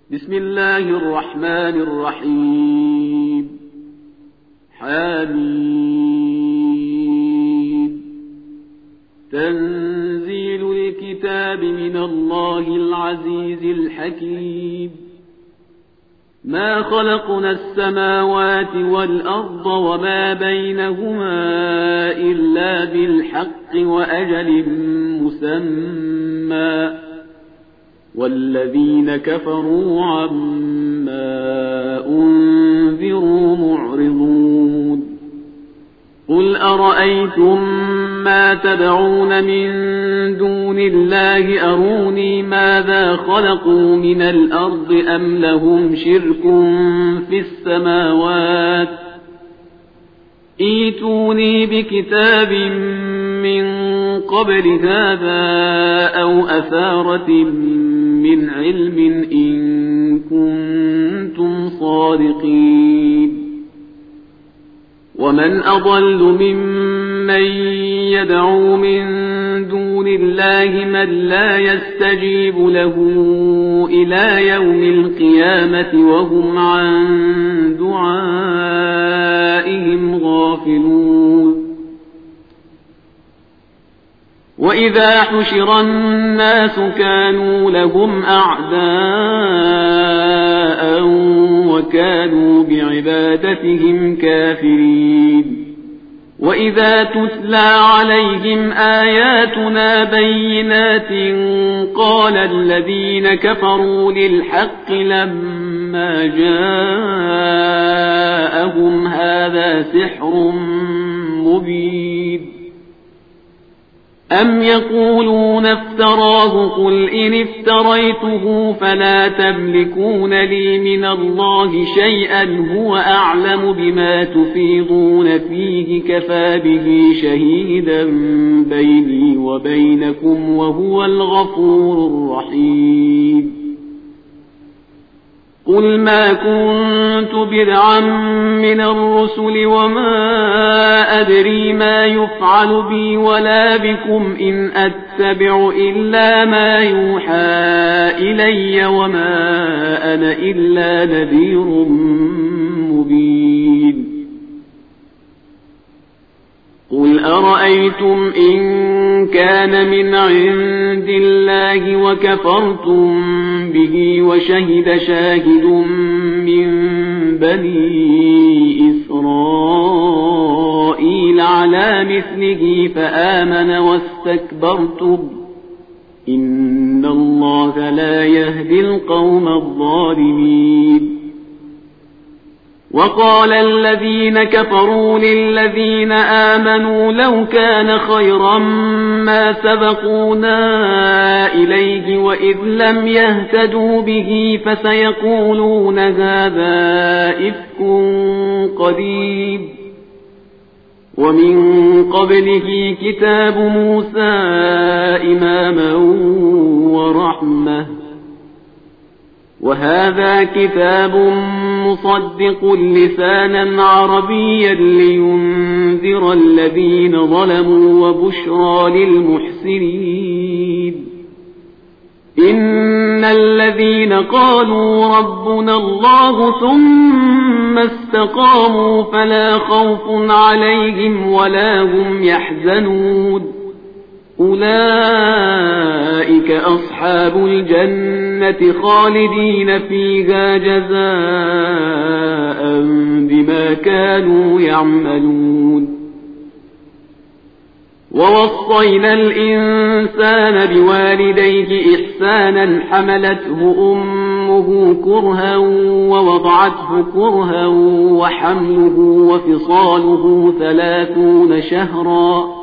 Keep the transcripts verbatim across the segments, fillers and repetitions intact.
بسم الله الرحمن الرحيم. حميم. تنزيل الكتاب من الله العزيز الحكيم. ما خلقنا السماوات والأرض وما بينهما إلا بالحق وأجل مسمى، والذين كفروا عما أنذروا معرضون. قل أرأيتم ما تدعون من دون الله أروني ماذا خلقوا من الأرض أم لهم شرك في السماوات، ائتوني بكتاب من قبل هذا أو أثارة من علم إن كنتم صادقين. ومن أضل ممن يدعو من دون الله من لا يستجيب له إلى يوم القيامة وهم عن دعائهم غافلون. وإذا حشر الناس كانوا لهم أعداء وكانوا بعبادتهم كافرين. وإذا تتلى عليهم آياتنا بينات قال الذين كفروا للحق لما جاءهم هذا سحر مبين. أم يقولون افتراه قل إن افتريته فلا تملكون لي من الله شيئا هو أعلم بما تفيضون فيه كفى به شهيدا بيني وبينكم وهو الغفور الرحيم. قل ما كنت بدعا من الرسل وما أدري ما يفعل بي ولا بكم إن أتبع إلا ما يوحى إلي وما أنا إلا نذير مبين. قل أرأيتم إن كان من عند الله وكفرتم به وشهد شاهد من بني إسرائيل على مثله فآمن واستكبرتم إن الله لا يهدي القوم الظالمين. وقال الذين كفروا للذين آمنوا لو كان خيرا ما سبقونا إليه وإذ لم يهتدوا به فسيقولون هذا إفك قديم. ومن قبله كتاب موسى إماما ورحمة وهذا كتاب مصدق لسانا عربيا لينذر الذين ظلموا وبشرى للمحسنين. إن الذين قالوا ربنا الله ثم استقاموا فلا خوف عليهم ولا هم يحزنون أولئك أصحاب الجنة خالدين فيها جزاء بما كانوا يعملون. ووصينا الإنسان بوالديه إحسانا حملته أمه كرها ووضعته كرها وحمله وفصاله ثلاثون شهرا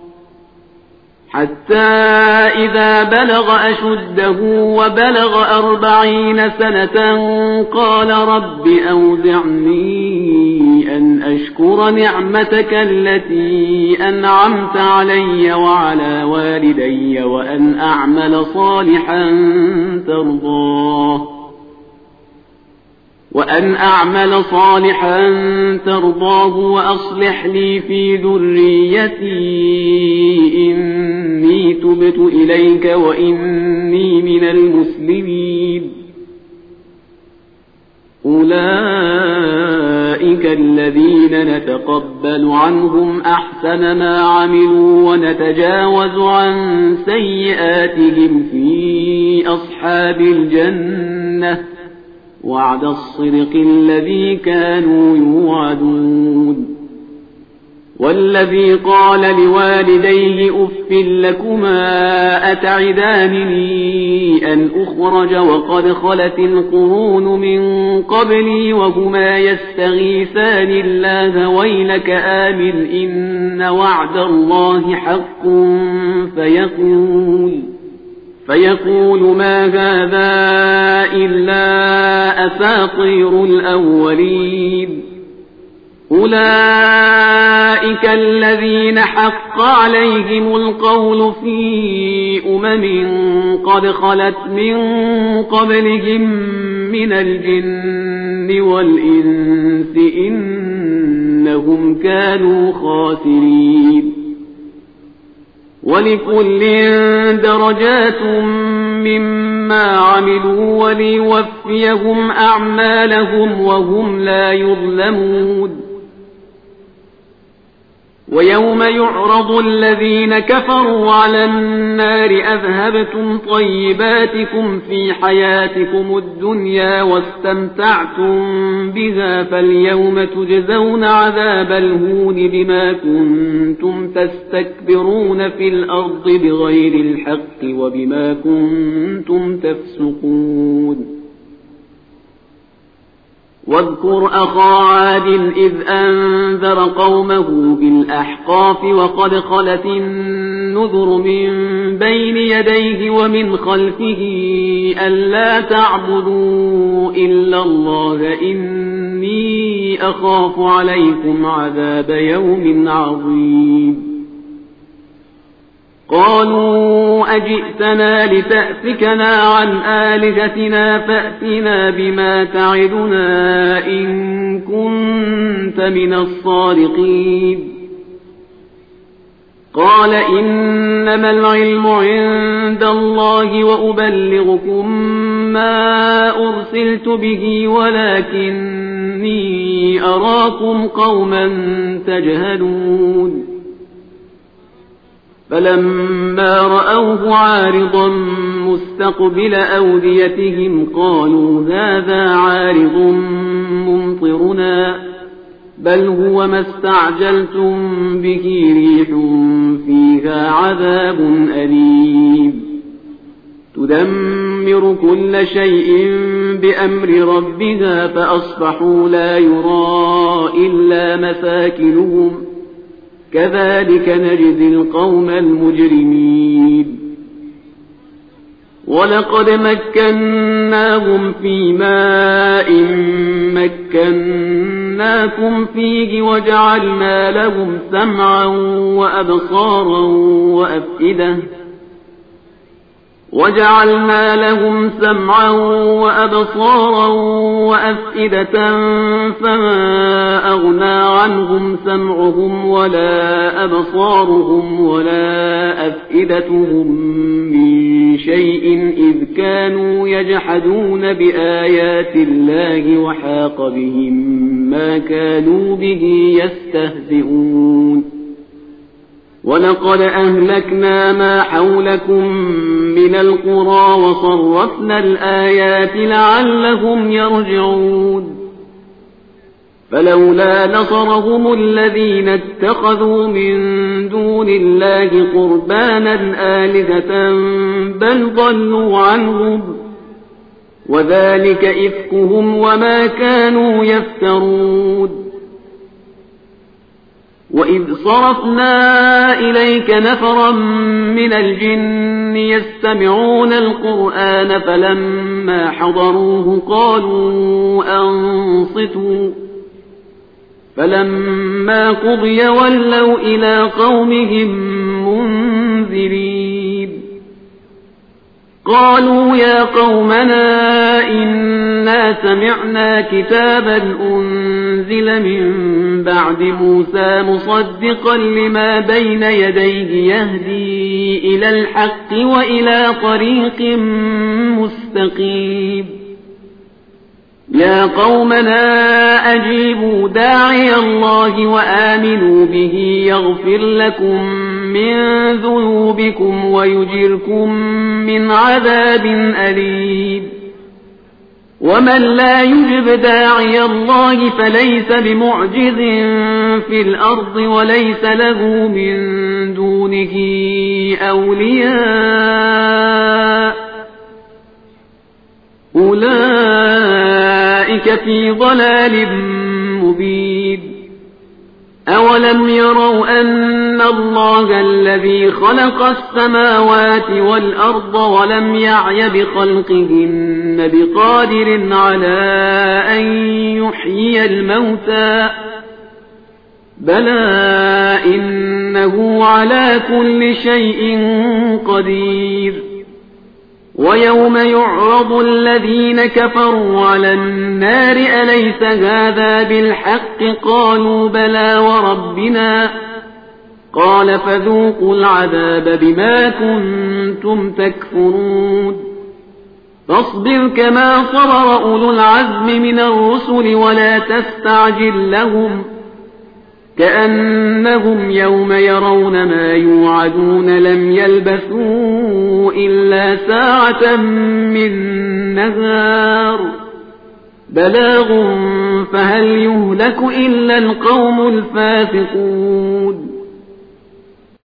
حتى إذا بلغ أشده وبلغ أربعين سنة قال رب أوزعني أن أشكر نعمتك التي أنعمت علي وعلى والدي وأن أعمل صالحا ترضاه وأن أعمل صالحا ترضاه وأصلح لي في ذريتي إني تبت إليك وإني من المسلمين أولئك الذين نتقبل عنهم أحسن ما عملوا ونتجاوز عن سيئاتهم في أصحاب الجنة وعد الصدق الذي كانوا يوعدون. والذي قال لوالديه أف لكما أتعدانني أن أخرج وقد خلت القرون من قبلي وهما يستغيثان الله ويلك آمن إن وعد الله حق فيقول فيقول ما هذا إلا أساطير الأولين. أولئك الذين حق عليهم القول في أمم قد خلت من قبلهم من الجن والإنس إنهم كانوا خاسرين. ولكل درجات مما عملوا وليوفيهم أعمالهم وهم لا يظلمون. ويوم يعرض الذين كفروا على النار أذهبتم طيباتكم في حياتكم الدنيا واستمتعتم بها فاليوم تجزون عذاب الهون بما كنتم تستكبرون في الأرض بغير الحق وبما كنتم تفسقون. واذكر أخا عاد إذ أنذر قومه بالأحقاف وقد خلت النذر من بين يديه ومن خلفه ألا تعبدوا إلا الله إني أخاف عليكم عذاب يوم عظيم. قالوا أجئتنا لتأفكنا عن آلهتنا فأتنا بما تعدنا إن كنت من الصادقين. قال إنما العلم عند الله وأبلغكم ما أرسلت به ولكني أراكم قوما تجهلون. فلما رأوه عارضا مستقبل أوديتهم قالوا هذا عارض ممطرنا بل هو ما استعجلتم به ريح فيها عذاب أليم تدمر كل شيء بأمر ربها فأصبحوا لا يرى إلا مساكنهم كذلك نجزي القوم المجرمين. ولقد مكناهم في ماء مكناكم فيه وجعلنا لهم سمعا وأبصارا وأفئدة وجعلنا لهم سمعا وأبصارا وأفئدة فما أغنى عنهم سمعهم ولا أبصارهم ولا أفئدتهم من شيء إذ كانوا يجحدون بآيات الله وحاق بهم ما كانوا به يستهزئون. ولقد أهلكنا ما حولكم من القرى وصرفنا الآيات لعلهم يرجعون. فلولا نصرهم الذين اتخذوا من دون الله قربانا آلهة بل ضلوا عنهم وذلك إفكهم وما كانوا يفترون. وإذ صرفنا إليك نفرا من الجن يستمعون القرآن فلما حضروه قالوا أنصتوا فلما قضي ولوا إلى قومهم منذرين. قالوا يا قومنا إنا سمعنا كتابا أنزل من بعد موسى مصدقا لما بين يديه يهدي إلى الحق وإلى طريق مستقيم يا قومنا أجيبوا داعي الله وآمنوا به يغفر لكم من ذنوبكم ويجركم من عذاب أليم ومن لا يجب داعي الله فليس بمعجز في الأرض وليس له من دونه أولياء أولئك في ضلال مبين أولم يروا أن الله الذي خلق السماوات والأرض ولم يعي بخلقهن بقادر على أن يحيي الموتى بلى إنه على كل شيء قدير ويوم يعرض الذين كفروا على النار أليس هذا بالحق قالوا بلى وربنا قال فذوقوا العذاب بما كنتم تكفرون فاصبر كما صبر أولو العزم من الرسل ولا تستعجل لهم كأنهم يوم يرون ما يوعدون لم يلبثوا إلا ساعة من نهار بلاغ فهل يهلك إلا القوم الفاسقون